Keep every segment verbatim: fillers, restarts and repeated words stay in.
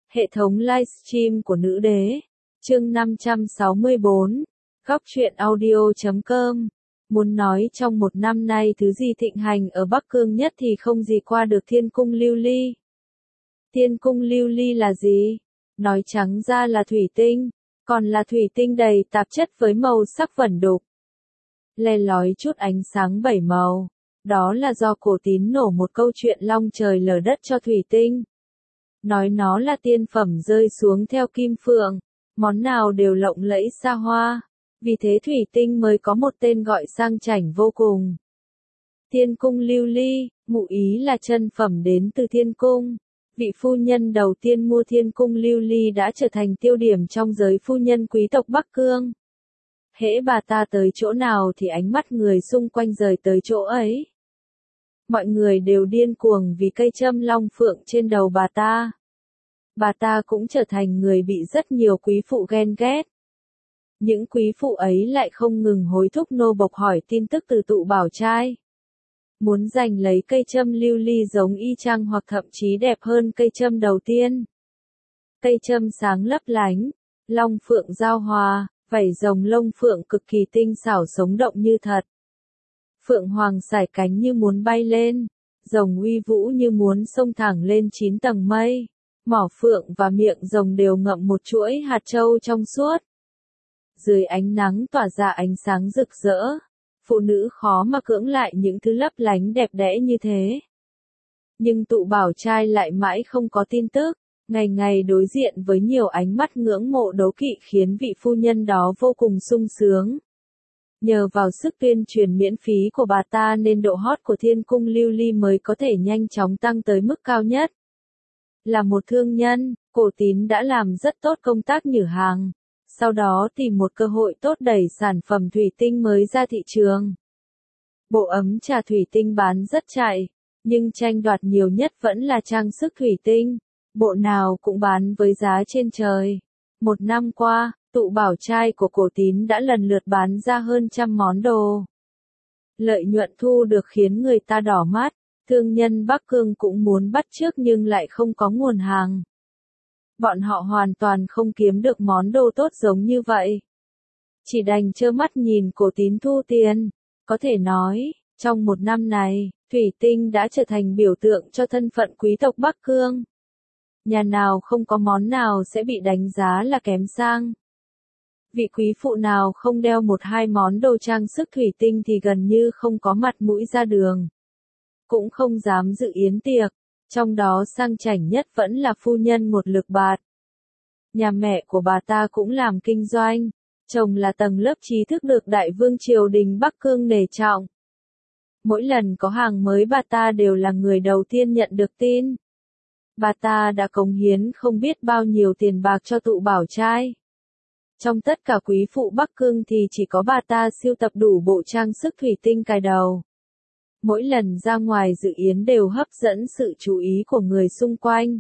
Hệ thống livestream của nữ đế. Chương năm trăm sáu mươi bốn. Góc truyện audio chấm com. Muốn nói trong một năm nay thứ gì thịnh hành ở Bắc Cương nhất thì không gì qua được Thiên Cung Lưu Ly. Thiên Cung Lưu Ly là gì? Nói trắng ra là thủy tinh, còn là thủy tinh đầy tạp chất với màu sắc vẩn đục, le lói chút ánh sáng bảy màu. Đó là do Cổ Tín nổ một câu chuyện long trời lở đất cho thủy tinh. Nói nó là tiên phẩm rơi xuống theo kim phượng, món nào đều lộng lẫy xa hoa, vì thế thủy tinh mới có một tên gọi sang chảnh vô cùng. Thiên Cung Lưu Ly, ngụ ý là chân phẩm đến từ Thiên Cung. Vị phu nhân đầu tiên mua Thiên Cung Lưu Ly đã trở thành tiêu điểm trong giới phu nhân quý tộc Bắc Cương. Hễ bà ta tới chỗ nào thì ánh mắt người xung quanh rời tới chỗ ấy. Mọi người đều điên cuồng vì cây châm long phượng trên đầu bà ta. Bà ta cũng trở thành người bị rất nhiều quý phụ ghen ghét. Những quý phụ ấy lại không ngừng hối thúc nô bộc hỏi tin tức từ tụ bảo trai. Muốn giành lấy cây châm lưu ly giống y chang hoặc thậm chí đẹp hơn cây châm đầu tiên. Cây châm sáng lấp lánh, long phượng giao hòa, vảy rồng lông phượng cực kỳ tinh xảo sống động như thật. Phượng hoàng sải cánh như muốn bay lên, rồng uy vũ như muốn xông thẳng lên chín tầng mây. Mỏ phượng và miệng rồng đều ngậm một chuỗi hạt châu trong suốt. Dưới ánh nắng tỏa ra ánh sáng rực rỡ, phụ nữ khó mà cưỡng lại những thứ lấp lánh đẹp đẽ như thế. Nhưng tụ bảo trai lại mãi không có tin tức, ngày ngày đối diện với nhiều ánh mắt ngưỡng mộ đố kỵ khiến vị phu nhân đó vô cùng sung sướng. Nhờ vào sức tuyên truyền miễn phí của bà ta nên độ hot của Thiên Cung Lưu Ly mới có thể nhanh chóng tăng tới mức cao nhất. Là một thương nhân, Cổ Tín đã làm rất tốt công tác nhử hàng, sau đó tìm một cơ hội tốt đẩy sản phẩm thủy tinh mới ra thị trường. Bộ ấm trà thủy tinh bán rất chạy, nhưng tranh đoạt nhiều nhất vẫn là trang sức thủy tinh, bộ nào cũng bán với giá trên trời. Một năm qua, tụ bảo trai của Cổ Tín đã lần lượt bán ra hơn trăm món đồ. Lợi nhuận thu được khiến người ta đỏ mắt. Thương nhân Bắc Cương cũng muốn bắt chước nhưng lại không có nguồn hàng. Bọn họ hoàn toàn không kiếm được món đồ tốt giống như vậy. Chỉ đành trơ mắt nhìn Cổ Tín thu tiền. Có thể nói, trong một năm này, thủy tinh đã trở thành biểu tượng cho thân phận quý tộc Bắc Cương. Nhà nào không có món nào sẽ bị đánh giá là kém sang. Vị quý phụ nào không đeo một hai món đồ trang sức thủy tinh thì gần như không có mặt mũi ra đường. Cũng không dám dự yến tiệc, trong đó sang chảnh nhất vẫn là phu nhân một lực bạt. Nhà mẹ của bà ta cũng làm kinh doanh, chồng là tầng lớp trí thức được đại vương triều đình Bắc Cương nể trọng. Mỗi lần có hàng mới bà ta đều là người đầu tiên nhận được tin. Bà ta đã cống hiến không biết bao nhiêu tiền bạc cho tụ bảo trai. Trong tất cả quý phụ Bắc Cương thì chỉ có bà ta sưu tập đủ bộ trang sức thủy tinh cài đầu. Mỗi lần ra ngoài dự yến đều hấp dẫn sự chú ý của người xung quanh.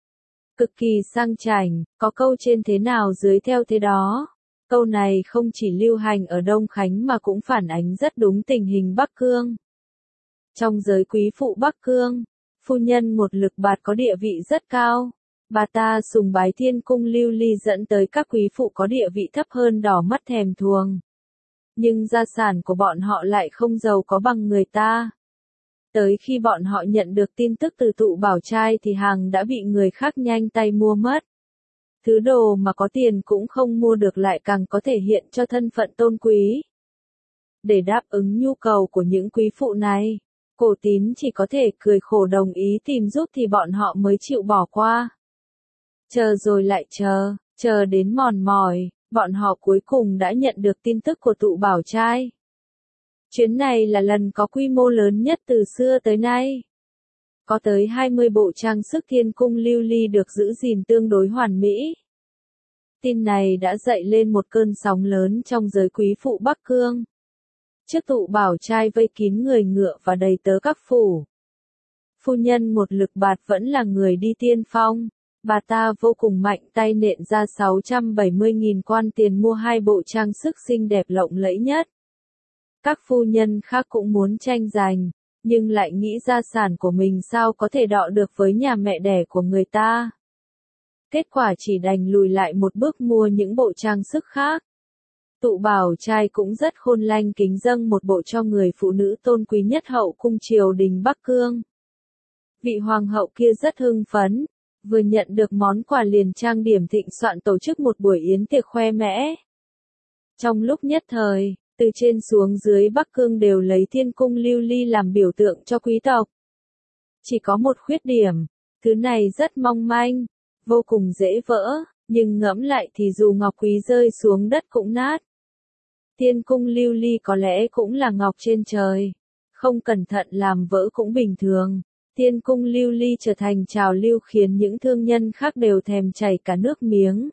Cực kỳ sang chảnh, có câu trên thế nào dưới theo thế đó. Câu này không chỉ lưu hành ở Đông Khánh mà cũng phản ánh rất đúng tình hình Bắc Cương. Trong giới quý phụ Bắc Cương, phu nhân một lực bạt có địa vị rất cao. Bà ta sùng bái Thiên Cung Lưu Ly dẫn tới các quý phụ có địa vị thấp hơn đỏ mắt thèm thuồng. Nhưng gia sản của bọn họ lại không giàu có bằng người ta. Tới khi bọn họ nhận được tin tức từ tụ bảo trai thì hàng đã bị người khác nhanh tay mua mất. Thứ đồ mà có tiền cũng không mua được lại càng có thể hiện cho thân phận tôn quý. Để đáp ứng nhu cầu của những quý phụ này, Cổ Tín chỉ có thể cười khổ đồng ý tìm giúp thì bọn họ mới chịu bỏ qua. Chờ rồi lại chờ, chờ đến mòn mỏi. Bọn họ cuối cùng đã nhận được tin tức của tụ bảo trai. Chuyến này là lần có quy mô lớn nhất từ xưa tới nay. Có tới hai mươi bộ trang sức Thiên Cung Lưu Ly được giữ gìn tương đối hoàn mỹ. Tin này đã dậy lên một cơn sóng lớn trong giới quý phụ Bắc Cương. Trước tụ bảo trai vây kín người ngựa và đầy tớ các phủ. Phu nhân một lực bạt vẫn là người đi tiên phong. Bà ta vô cùng mạnh tay nện ra sáu trăm bảy mươi nghìn quan tiền mua hai bộ trang sức xinh đẹp lộng lẫy nhất. Các phu nhân khác cũng muốn tranh giành, nhưng lại nghĩ gia sản của mình sao có thể đọ được với nhà mẹ đẻ của người ta. Kết quả chỉ đành lùi lại một bước mua những bộ trang sức khác. Tụ Bảo trai cũng rất khôn lanh kính dâng một bộ cho người phụ nữ tôn quý nhất hậu cung triều đình Bắc Cương. Vị hoàng hậu kia rất hưng phấn, vừa nhận được món quà liền trang điểm thịnh soạn tổ chức một buổi yến tiệc khoe mẽ. Trong lúc nhất thời, từ trên xuống dưới Bắc Cương đều lấy thiên cung lưu ly làm biểu tượng cho quý tộc. Chỉ có một khuyết điểm, thứ này rất mong manh, vô cùng dễ vỡ, nhưng ngẫm lại thì dù ngọc quý rơi xuống đất cũng nát. Thiên cung lưu ly có lẽ cũng là ngọc trên trời, không cẩn thận làm vỡ cũng bình thường. Thiên cung lưu ly trở thành trào lưu khiến những thương nhân khác đều thèm chảy cả nước miếng.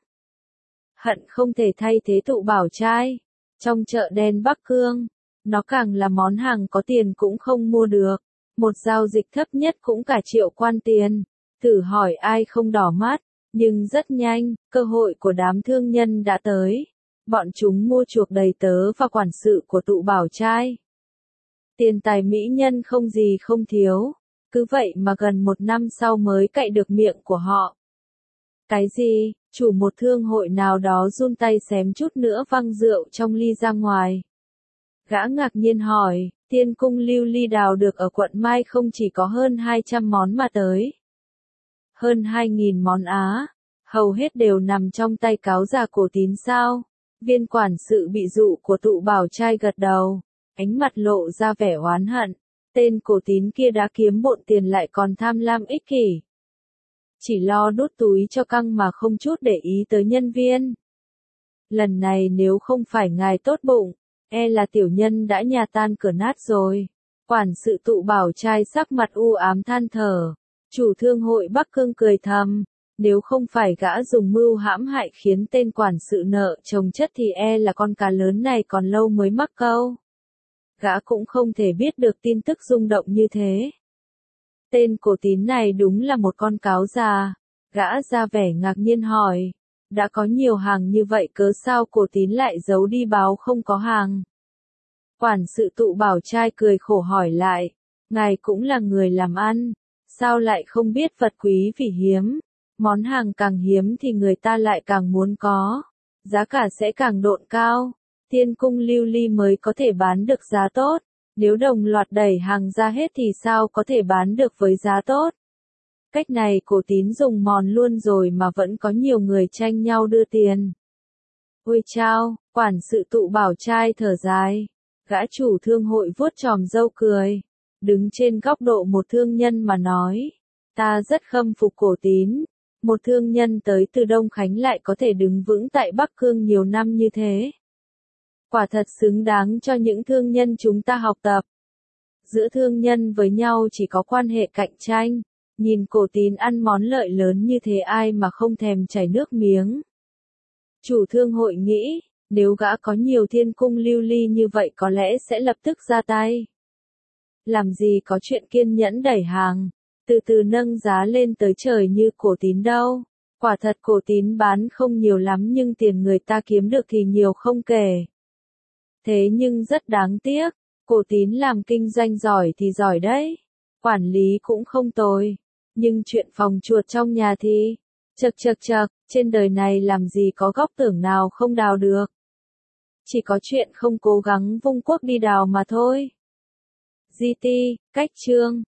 Hận không thể thay thế Tụ Bảo trai. Trong chợ đen Bắc Cương, nó càng là món hàng có tiền cũng không mua được. Một giao dịch thấp nhất cũng cả triệu quan tiền. Thử hỏi ai không đỏ mắt, nhưng rất nhanh, cơ hội của đám thương nhân đã tới. Bọn chúng mua chuộc đầy tớ và quản sự của Tụ Bảo trai. Tiền tài mỹ nhân không gì không thiếu. Cứ vậy mà gần một năm sau mới cạy được miệng của họ. Cái gì? Chủ một thương hội nào đó run tay xém chút nữa văng rượu trong ly ra ngoài. Gã ngạc nhiên hỏi, Thiên cung lưu ly đào được ở quận Mai không chỉ có hơn hai trăm món mà tới. Hơn hai nghìn món á, hầu hết đều nằm trong tay cáo già Cổ Tín sao? Viên quản sự bị dụ của Tụ Bảo trai gật đầu, ánh mặt lộ ra vẻ oán hận. Tên Cổ Tín kia đã kiếm bộn tiền lại còn tham lam ích kỷ. Chỉ lo đút túi cho căng mà không chút để ý tới nhân viên. Lần này nếu không phải ngài tốt bụng, e là tiểu nhân đã nhà tan cửa nát rồi. Quản sự Tụ Bảo trai sắc mặt u ám than thở. Chủ thương hội Bắc Cương cười thầm. Nếu không phải gã dùng mưu hãm hại khiến tên quản sự nợ chồng chất thì e là con cá lớn này còn lâu mới mắc câu. Gã cũng không thể biết được tin tức rung động như thế. Tên Cổ Tín này đúng là một con cáo già. Gã ra vẻ ngạc nhiên hỏi. Đã có nhiều hàng như vậy cớ sao Cổ Tín lại giấu đi báo không có hàng? Quản sự Tụ Bảo trai cười khổ hỏi lại. Ngài cũng là người làm ăn. Sao lại không biết vật quý vì hiếm? Món hàng càng hiếm thì người ta lại càng muốn có. Giá cả sẽ càng độn cao. Thiên cung lưu ly mới có thể bán được giá tốt. Nếu đồng loạt đẩy hàng ra hết thì sao có thể bán được với giá tốt? Cách này Cổ Tín dùng mòn luôn rồi mà vẫn có nhiều người tranh nhau đưa tiền. Ôi chao, quản sự Tụ Bảo trai thở dài. Gã chủ thương hội vuốt chòm râu cười. Đứng trên góc độ một thương nhân mà nói. Ta rất khâm phục Cổ Tín. Một thương nhân tới từ Đông Khánh lại có thể đứng vững tại Bắc Cương nhiều năm như thế. Quả thật xứng đáng cho những thương nhân chúng ta học tập. Giữa thương nhân với nhau chỉ có quan hệ cạnh tranh. Nhìn Cổ Tín ăn món lợi lớn như thế ai mà không thèm chảy nước miếng. Chủ thương hội nghĩ, nếu gã có nhiều thiên cung lưu ly như vậy có lẽ sẽ lập tức ra tay. Làm gì có chuyện kiên nhẫn đẩy hàng, từ từ nâng giá lên tới trời như Cổ Tín đâu. Quả thật Cổ Tín bán không nhiều lắm nhưng tiền người ta kiếm được thì nhiều không kể. Thế nhưng rất đáng tiếc, Cổ Tín làm kinh doanh giỏi thì giỏi đấy. Quản lý cũng không tồi. Nhưng chuyện phòng chuột trong nhà thì, chật chật chật, trên đời này làm gì có góc tưởng nào không đào được. Chỉ có chuyện không cố gắng vung cuốc đi đào mà thôi. giê tê, cách chương.